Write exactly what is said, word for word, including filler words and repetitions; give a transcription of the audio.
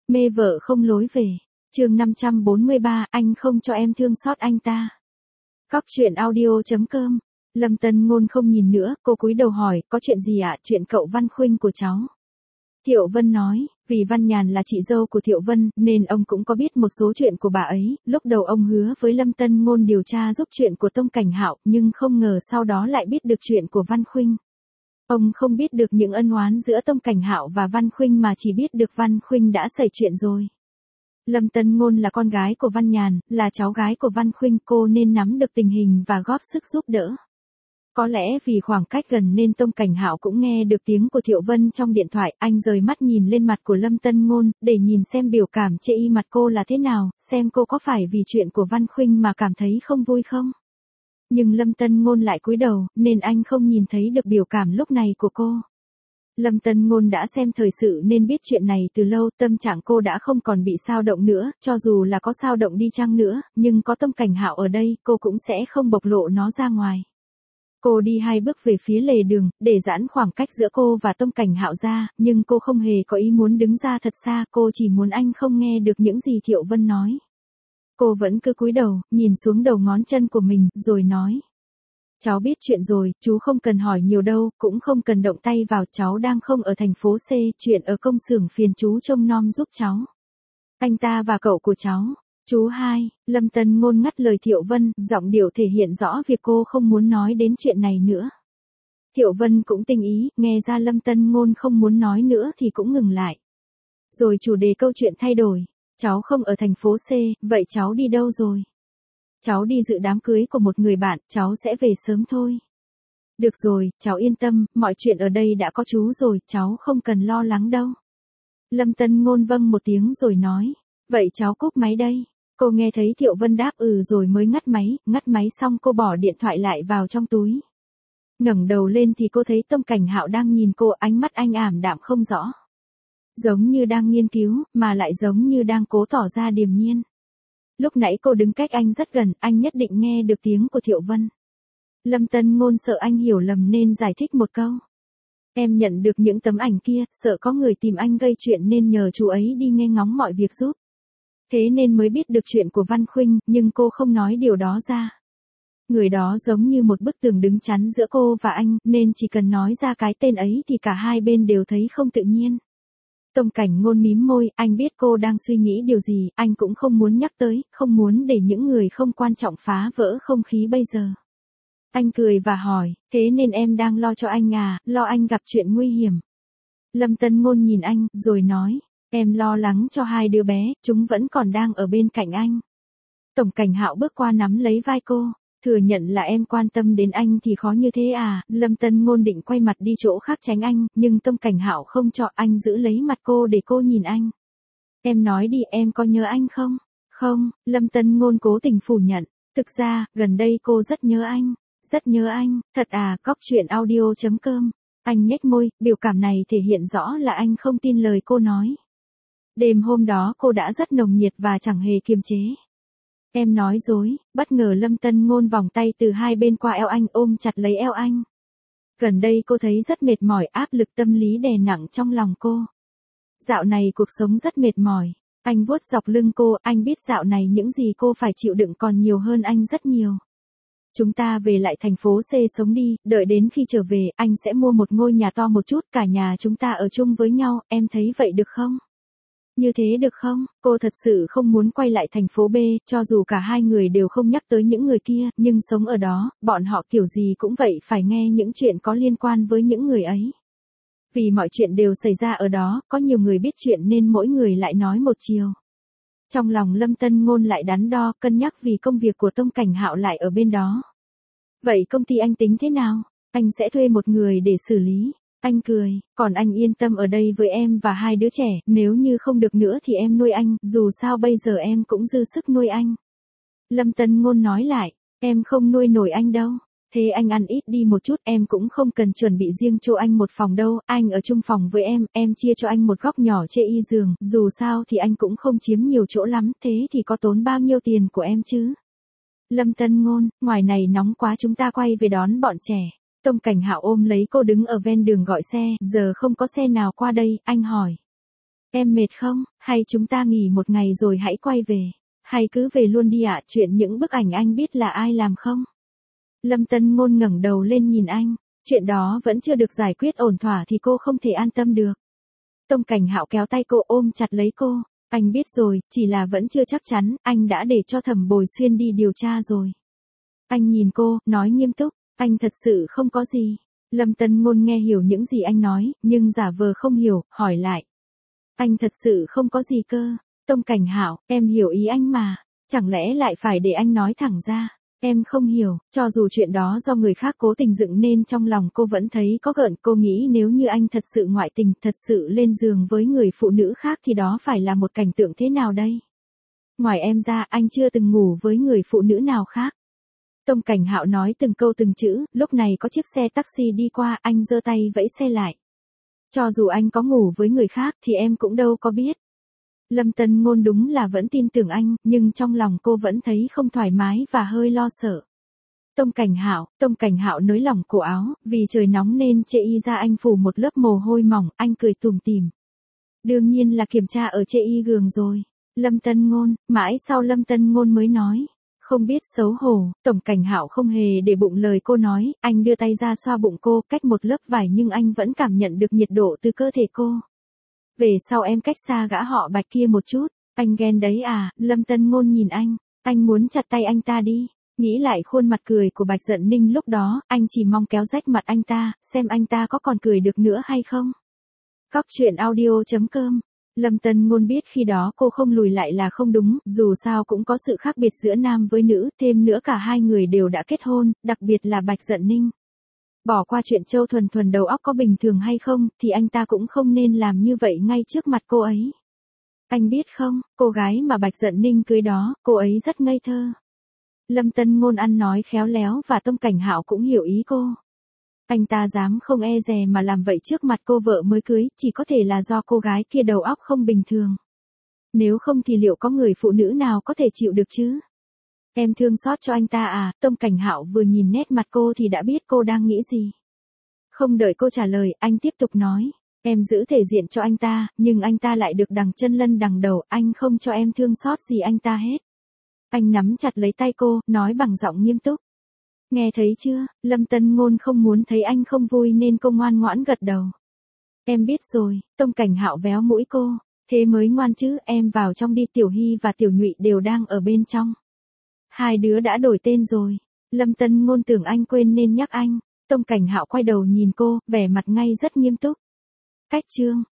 Mê vợ không lối về. Chương năm trăm bốn mươi ba, anh không cho em thương xót anh ta. Cóc truyện audio chấm com. Lâm Tân Ngôn không nhìn nữa, cô cúi đầu hỏi, có chuyện gì ạ? Chuyện cậu Văn Khuynh của cháu. Thiệu Vân nói, vì Văn Nhàn là chị dâu của Thiệu Vân, nên ông cũng có biết một số chuyện của bà ấy. Lúc đầu ông hứa với Lâm Tân Ngôn điều tra giúp chuyện của Tông Cảnh Hạo, nhưng không ngờ sau đó lại biết được chuyện của Văn Khuynh. Ông không biết được những ân oán giữa Tông Cảnh Hạo và Văn Khuynh mà chỉ biết được Văn Khuynh đã xảy chuyện rồi. Lâm Tân Ngôn là con gái của Văn Nhàn, là cháu gái của Văn Khuynh, cô nên nắm được tình hình và góp sức giúp đỡ. Có lẽ vì khoảng cách gần nên Tông Cảnh Hạo cũng nghe được tiếng của Thiệu Vân trong điện thoại, anh rời mắt nhìn lên mặt của Lâm Tân Ngôn, để nhìn xem biểu cảm chê y mặt cô là thế nào, xem cô có phải vì chuyện của Văn Khuynh mà cảm thấy không vui không. Nhưng Lâm Tân Ngôn lại cúi đầu, nên anh không nhìn thấy được biểu cảm lúc này của cô. Lâm Tân Ngôn đã xem thời sự nên biết chuyện này từ lâu, tâm trạng cô đã không còn bị xao động nữa, cho dù là có xao động đi chăng nữa, nhưng có Tông Cảnh Hạo ở đây, cô cũng sẽ không bộc lộ nó ra ngoài. Cô đi hai bước về phía lề đường, để giãn khoảng cách giữa cô và Tông Cảnh Hạo ra, nhưng cô không hề có ý muốn đứng ra thật xa, cô chỉ muốn anh không nghe được những gì Thiệu Vân nói. Cô vẫn cứ cúi đầu, nhìn xuống đầu ngón chân của mình, rồi nói. Cháu biết chuyện rồi, chú không cần hỏi nhiều đâu, cũng không cần động tay vào, cháu đang không ở thành phố C, chuyện ở công xưởng phiền chú trông nom giúp cháu. Anh ta và cậu của cháu. Chú hai, Lâm Tân Ngôn ngắt lời Thiệu Vân, giọng điệu thể hiện rõ việc cô không muốn nói đến chuyện này nữa. Thiệu Vân cũng tinh ý, nghe ra Lâm Tân Ngôn không muốn nói nữa thì cũng ngừng lại. Rồi chủ đề câu chuyện thay đổi, cháu không ở thành phố C, vậy cháu đi đâu rồi? Cháu đi dự đám cưới của một người bạn, cháu sẽ về sớm thôi. Được rồi, cháu yên tâm, mọi chuyện ở đây đã có chú rồi, cháu không cần lo lắng đâu. Lâm Tân Ngôn vâng một tiếng rồi nói, vậy cháu cúp máy đây. Cô nghe thấy Thiệu Vân đáp ừ rồi mới ngắt máy, ngắt máy xong cô bỏ điện thoại lại vào trong túi. Ngẩng đầu lên thì cô thấy Tông Cảnh Hạo đang nhìn cô, ánh mắt anh ảm đạm không rõ. Giống như đang nghiên cứu, mà lại giống như đang cố tỏ ra điềm nhiên. Lúc nãy cô đứng cách anh rất gần, anh nhất định nghe được tiếng của Thiệu Vân. Lâm Tân Ngôn sợ anh hiểu lầm nên giải thích một câu. Em nhận được những tấm ảnh kia, sợ có người tìm anh gây chuyện nên nhờ chú ấy đi nghe ngóng mọi việc giúp. Thế nên mới biết được chuyện của Văn Khuynh, nhưng cô không nói điều đó ra. Người đó giống như một bức tường đứng chắn giữa cô và anh, nên chỉ cần nói ra cái tên ấy thì cả hai bên đều thấy không tự nhiên. Tông Cảnh Ngôn mím môi, anh biết cô đang suy nghĩ điều gì, anh cũng không muốn nhắc tới, không muốn để những người không quan trọng phá vỡ không khí bây giờ. Anh cười và hỏi, thế nên em đang lo cho anh à, lo anh gặp chuyện nguy hiểm. Lâm Tân Ngôn nhìn anh, rồi nói, em lo lắng cho hai đứa bé, chúng vẫn còn đang ở bên cạnh anh. Tổng Cảnh Hạo bước qua nắm lấy vai cô, thừa nhận là em quan tâm đến anh thì khó như thế à. Lâm Tân Ngôn định quay mặt đi chỗ khác tránh anh, nhưng Tông Cảnh Hạo không cho, anh giữ lấy mặt cô để cô nhìn anh. Em nói đi, em có nhớ anh không? Không, Lâm Tân Ngôn cố tình phủ nhận, thực ra, gần đây cô rất nhớ anh, rất nhớ anh, thật à. Cóc truyện audio chấm com. Anh nhếch môi, biểu cảm này thể hiện rõ là anh không tin lời cô nói. Đêm hôm đó cô đã rất nồng nhiệt và chẳng hề kiềm chế. Em nói dối, bất ngờ Lâm Tân Ngôn vòng tay từ hai bên qua eo anh, ôm chặt lấy eo anh. Gần đây cô thấy rất mệt mỏi, áp lực tâm lý đè nặng trong lòng cô. Dạo này cuộc sống rất mệt mỏi. Anh vuốt dọc lưng cô, anh biết dạo này những gì cô phải chịu đựng còn nhiều hơn anh rất nhiều. Chúng ta về lại thành phố C sống đi, đợi đến khi trở về, anh sẽ mua một ngôi nhà to một chút, cả nhà chúng ta ở chung với nhau, em thấy vậy được không? Như thế được không? Cô thật sự không muốn quay lại thành phố B, cho dù cả hai người đều không nhắc tới những người kia, nhưng sống ở đó, bọn họ kiểu gì cũng vậy phải nghe những chuyện có liên quan với những người ấy. Vì mọi chuyện đều xảy ra ở đó, có nhiều người biết chuyện nên mỗi người lại nói một chiều. Trong lòng Lâm Tân Ngôn lại đắn đo, cân nhắc vì công việc của Tông Cảnh Hạo lại ở bên đó. Vậy công ty anh tính thế nào? Anh sẽ thuê một người để xử lý. Anh cười, còn anh yên tâm ở đây với em và hai đứa trẻ, nếu như không được nữa thì em nuôi anh, dù sao bây giờ em cũng dư sức nuôi anh. Lâm Tân Ngôn nói lại, em không nuôi nổi anh đâu. Thế anh ăn ít đi một chút, em cũng không cần chuẩn bị riêng cho anh một phòng đâu, anh ở chung phòng với em, em chia cho anh một góc nhỏ chê y giường, dù sao thì anh cũng không chiếm nhiều chỗ lắm, thế thì có tốn bao nhiêu tiền của em chứ? Lâm Tân Ngôn, ngoài này nóng quá, chúng ta quay về đón bọn trẻ. Tông Cảnh Hạo ôm lấy cô đứng ở ven đường gọi xe, giờ không có xe nào qua đây, anh hỏi. Em mệt không, hay chúng ta nghỉ một ngày rồi hãy quay về. Hay cứ về luôn đi ạ, chuyện những bức ảnh anh biết là ai làm không? Lâm Tân Ngôn ngẩng đầu lên nhìn anh, chuyện đó vẫn chưa được giải quyết ổn thỏa thì cô không thể an tâm được. Tông Cảnh Hạo kéo tay cô ôm chặt lấy cô, anh biết rồi, chỉ là vẫn chưa chắc chắn, anh đã để cho Thẩm Bồi Xuyên đi điều tra rồi. Anh nhìn cô, nói nghiêm túc, anh thật sự không có gì. Lâm Tân Ngôn nghe hiểu những gì anh nói, nhưng giả vờ không hiểu, hỏi lại. Anh thật sự không có gì cơ. Tông Cảnh Hạo, em hiểu ý anh mà, chẳng lẽ lại phải để anh nói thẳng ra. Em không hiểu, cho dù chuyện đó do người khác cố tình dựng nên trong lòng cô vẫn thấy có gợn. Cô nghĩ nếu như anh thật sự ngoại tình, thật sự lên giường với người phụ nữ khác thì đó phải là một cảnh tượng thế nào đây? Ngoài em ra, anh chưa từng ngủ với người phụ nữ nào khác. Tông Cảnh Hạo nói từng câu từng chữ, lúc này có chiếc xe taxi đi qua, anh giơ tay vẫy xe lại. Cho dù anh có ngủ với người khác thì em cũng đâu có biết. Lâm Tân Ngôn đúng là vẫn tin tưởng anh, nhưng trong lòng cô vẫn thấy không thoải mái và hơi lo sợ. Tông Cảnh Hạo, Tông Cảnh Hạo nới lỏng cổ áo, vì trời nóng nên chê y ra anh phủ một lớp mồ hôi mỏng, anh cười tủm tỉm. Đương nhiên là kiểm tra ở chê y giường rồi. Lâm Tân Ngôn, mãi sau Lâm Tân Ngôn mới nói. Không biết xấu hổ, Tổng Cảnh Hạo không hề để bụng lời cô nói, anh đưa tay ra xoa bụng cô, cách một lớp vải nhưng anh vẫn cảm nhận được nhiệt độ từ cơ thể cô. Về sau em cách xa gã họ Bạch kia một chút, anh ghen đấy à? Lâm Tân Ngôn nhìn anh, anh muốn chặt tay anh ta đi. Nghĩ lại khuôn mặt cười của Bạch Dận Ninh lúc đó, anh chỉ mong kéo rách mặt anh ta, xem anh ta có còn cười được nữa hay không. Cóc truyện audio chấm com. Lâm Tân Ngôn biết khi đó cô không lùi lại là không đúng, dù sao cũng có sự khác biệt giữa nam với nữ, thêm nữa cả hai người đều đã kết hôn, đặc biệt là Bạch Dận Ninh. Bỏ qua chuyện Châu Thuần Thuần đầu óc có bình thường hay không, thì anh ta cũng không nên làm như vậy ngay trước mặt cô ấy. Anh biết không, cô gái mà Bạch Dận Ninh cưới đó, cô ấy rất ngây thơ. Lâm Tân Ngôn ăn nói khéo léo và Tông Cảnh Hạo cũng hiểu ý cô. Anh ta dám không e dè mà làm vậy trước mặt cô vợ mới cưới, chỉ có thể là do cô gái kia đầu óc không bình thường. Nếu không thì liệu có người phụ nữ nào có thể chịu được chứ? Em thương xót cho anh ta à? Tông Cảnh Hạo vừa nhìn nét mặt cô thì đã biết cô đang nghĩ gì. Không đợi cô trả lời, anh tiếp tục nói. Em giữ thể diện cho anh ta, nhưng anh ta lại được đằng chân lân đằng đầu, anh không cho em thương xót gì anh ta hết. Anh nắm chặt lấy tay cô, nói bằng giọng nghiêm túc. Nghe thấy chưa, Lâm Tân Ngôn không muốn thấy anh không vui nên cô ngoan ngoãn gật đầu. Em biết rồi, Tông Cảnh Hạo véo mũi cô. Thế mới ngoan chứ, em vào trong đi, Tiểu Hy và Tiểu Nhụy đều đang ở bên trong. Hai đứa đã đổi tên rồi. Lâm Tân Ngôn tưởng anh quên nên nhắc anh. Tông Cảnh Hạo quay đầu nhìn cô, vẻ mặt ngay rất nghiêm túc. Cách chương.